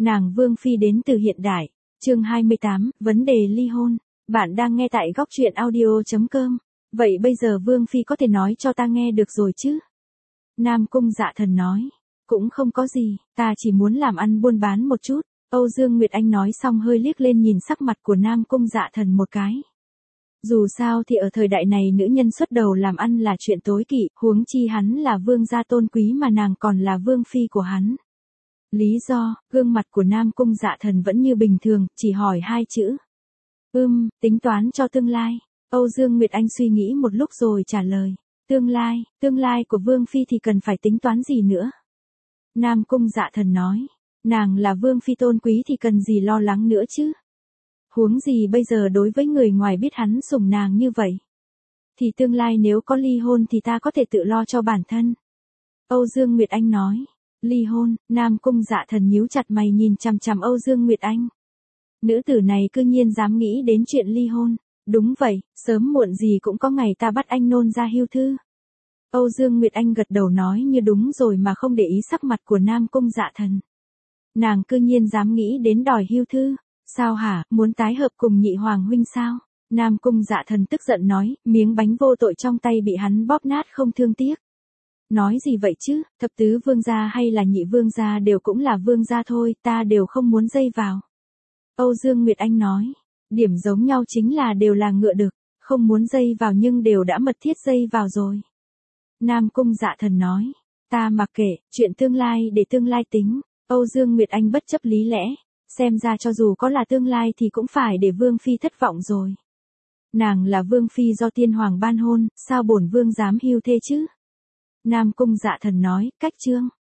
Nàng Vương Phi đến từ hiện đại. Chương 28, vấn đề ly hôn. Bạn đang nghe tại góc truyện audio.com. Vậy bây giờ Vương Phi có thể nói cho ta nghe được rồi chứ? Nam Cung Dạ Thần nói. Cũng không có gì, ta chỉ muốn làm ăn buôn bán một chút. Âu Dương Nguyệt Anh nói xong hơi liếc lên nhìn sắc mặt của Nam Cung Dạ Thần một cái. Dù sao thì ở thời đại này nữ nhân xuất đầu làm ăn là chuyện tối kỵ, huống chi hắn là vương gia tôn quý mà nàng còn là vương phi của hắn. Lý do, gương mặt của Nam Cung Dạ Thần vẫn như bình thường, chỉ hỏi hai chữ. Tính toán cho tương lai. Âu Dương Nguyệt Anh suy nghĩ một lúc rồi trả lời. Tương lai của vương phi thì cần phải tính toán gì nữa? Nam Cung Dạ Thần nói, nàng là vương phi tôn quý thì cần gì lo lắng nữa chứ? Huống gì bây giờ đối với người ngoài biết hắn sủng nàng như vậy. Thì tương lai nếu có ly hôn thì ta có thể tự lo cho bản thân. Âu Dương Nguyệt Anh nói. Ly hôn, Nam Cung Dạ Thần nhíu chặt mày nhìn chằm chằm Âu Dương Nguyệt Anh. Nữ tử này cư nhiên dám nghĩ đến chuyện ly hôn. Đúng vậy, sớm muộn gì cũng có ngày ta bắt anh nôn ra hưu thư. Âu Dương Nguyệt Anh gật đầu nói như đúng rồi mà không để ý sắc mặt của Nam Cung Dạ Thần. Nàng cư nhiên dám nghĩ đến đòi hưu thư. Sao hả, muốn tái hợp cùng nhị hoàng huynh sao? Nam Cung Dạ Thần tức giận nói, miếng bánh vô tội trong tay bị hắn bóp nát không thương tiếc. Nói gì vậy chứ, thập tứ vương gia hay là nhị vương gia đều cũng là vương gia thôi, ta đều không muốn dây vào. Âu Dương Nguyệt Anh nói, điểm giống nhau chính là đều là ngựa đực, không muốn dây vào nhưng đều đã mật thiết dây vào rồi. Nam Cung Dạ Thần nói, ta mặc kệ, chuyện tương lai để tương lai tính. Âu Dương Nguyệt Anh bất chấp lý lẽ, xem ra cho dù có là tương lai thì cũng phải để vương phi thất vọng rồi. Nàng là vương phi do tiên hoàng ban hôn, sao bổn vương dám hưu thê chứ? Nam Cung Dạ Thần nói, cách chương.